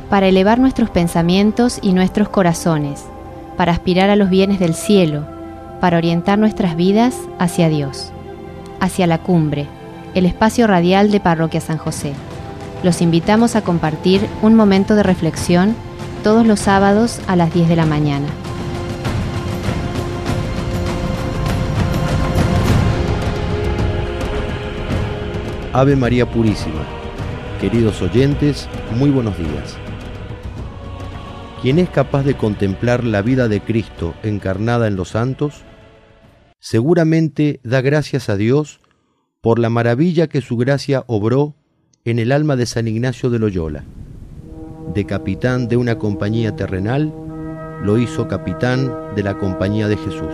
para elevar nuestros pensamientos y nuestros corazones, para aspirar a los bienes del cielo, para orientar nuestras vidas hacia Dios, hacia la cumbre, el espacio radial de Parroquia San José. Los invitamos a compartir un momento de reflexión todos los sábados a las 10 de la mañana. Ave María Purísima. Queridos oyentes, muy buenos días. ¿Quién es capaz de contemplar la vida de Cristo encarnada en los santos? Seguramente da gracias a Dios por la maravilla que su gracia obró en el alma de San Ignacio de Loyola. De capitán de una compañía terrenal, lo hizo capitán de la Compañía de Jesús.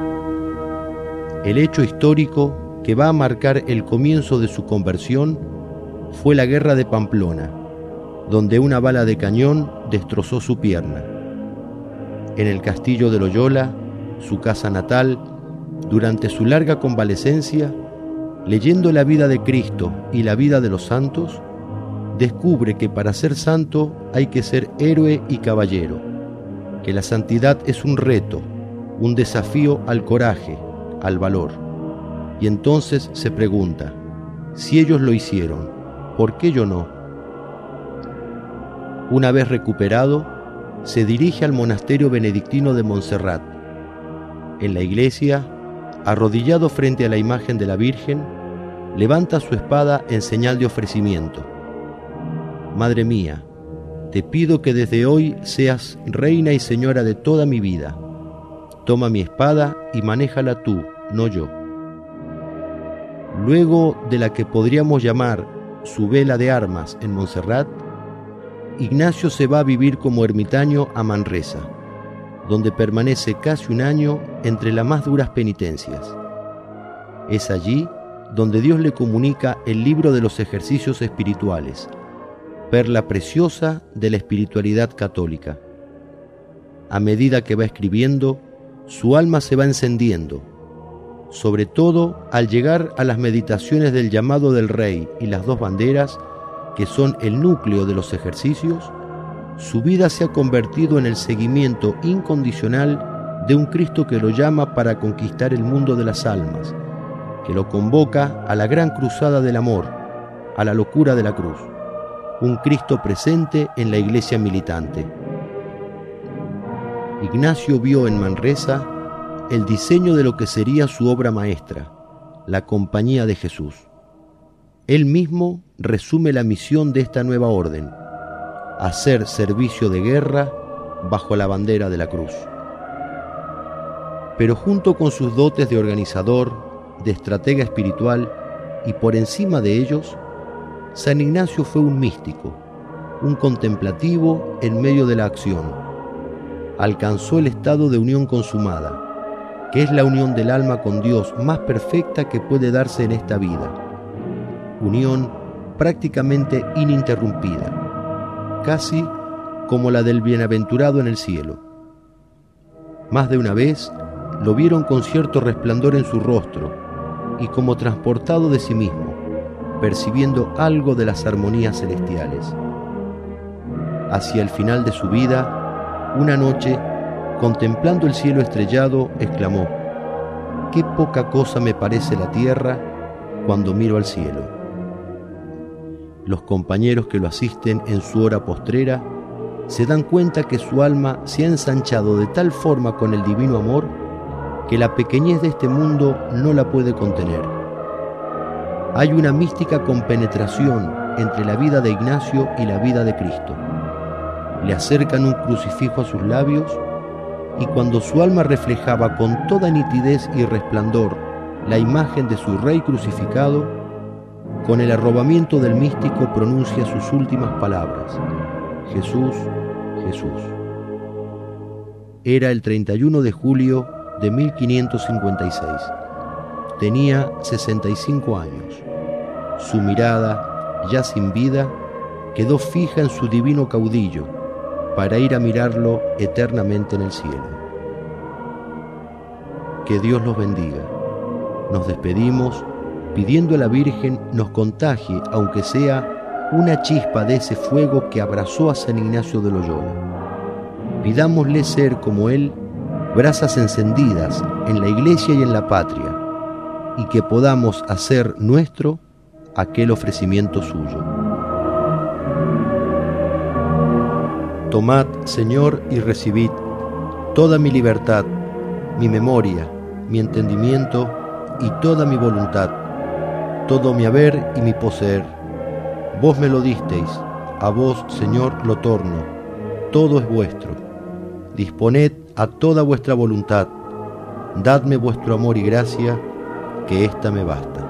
El hecho histórico que va a marcar el comienzo de su conversión fue la guerra de Pamplona, donde una bala de cañón destrozó su pierna. En el castillo de Loyola, su casa natal, durante su larga convalecencia, leyendo la vida de Cristo y la vida de los santos, descubre que para ser santo hay que ser héroe y caballero, que la santidad es un reto, un desafío al coraje, al valor. Y entonces se pregunta, si ellos lo hicieron, ¿por qué yo no? Una vez recuperado, se dirige al monasterio benedictino de Montserrat. En la iglesia, arrodillado frente a la imagen de la Virgen, levanta su espada en señal de ofrecimiento. Madre mía, te pido que desde hoy seas reina y señora de toda mi vida. Toma mi espada y manéjala tú, no yo. Luego de la que podríamos llamar su vela de armas en Montserrat, Ignacio se va a vivir como ermitaño a Manresa, donde permanece casi un año entre las más duras penitencias. Es allí donde Dios le comunica el libro de los ejercicios espirituales, perla preciosa de la espiritualidad católica. A medida que va escribiendo, su alma se va encendiendo, sobre todo al llegar a las meditaciones del llamado del Rey y las dos banderas, que son el núcleo de los ejercicios. Su vida se ha convertido en el seguimiento incondicional de un Cristo que lo llama para conquistar el mundo de las almas, que lo convoca a la gran cruzada del amor, a la locura de la cruz, un Cristo presente en la iglesia militante. Ignacio vio en Manresa el diseño de lo que sería su obra maestra, la Compañía de Jesús. Él mismo resume la misión de esta nueva orden: hacer servicio de guerra bajo la bandera de la cruz. Pero junto con sus dotes de organizador, de estratega espiritual y por encima de ellos, San Ignacio fue un místico, un contemplativo en medio de la acción. Alcanzó el estado de unión consumada, que es la unión del alma con Dios más perfecta que puede darse en esta vida. Unión prácticamente ininterrumpida, casi como la del bienaventurado en el cielo. Más de una vez lo vieron con cierto resplandor en su rostro y como transportado de sí mismo, percibiendo algo de las armonías celestiales. Hacia el final de su vida, una noche, contemplando el cielo estrellado, exclamó: «Qué poca cosa me parece la tierra cuando miro al cielo». Los compañeros que lo asisten en su hora postrera se dan cuenta que su alma se ha ensanchado de tal forma con el divino amor que la pequeñez de este mundo no la puede contener. Hay una mística compenetración entre la vida de Ignacio y la vida de Cristo. Le acercan un crucifijo a sus labios y cuando su alma reflejaba con toda nitidez y resplandor la imagen de su Rey crucificado, con el arrobamiento del místico pronuncia sus últimas palabras: Jesús, Jesús. Era el 31 de julio de 1556. Tenía 65 años. Su mirada, ya sin vida, quedó fija en su divino caudillo, para ir a mirarlo eternamente en el cielo. Que Dios los bendiga. Nos despedimos pidiendo a la Virgen nos contagie, aunque sea una chispa de ese fuego que abrazó a San Ignacio de Loyola. Pidámosle ser como él, brasas encendidas en la Iglesia y en la patria, y que podamos hacer nuestro aquel ofrecimiento suyo. Tomad, Señor, y recibid toda mi libertad, mi memoria, mi entendimiento y toda mi voluntad, todo mi haber y mi poseer. Vos me lo disteis, a vos, Señor, lo torno, todo es vuestro. Disponed a toda vuestra voluntad, dadme vuestro amor y gracia, que ésta me basta.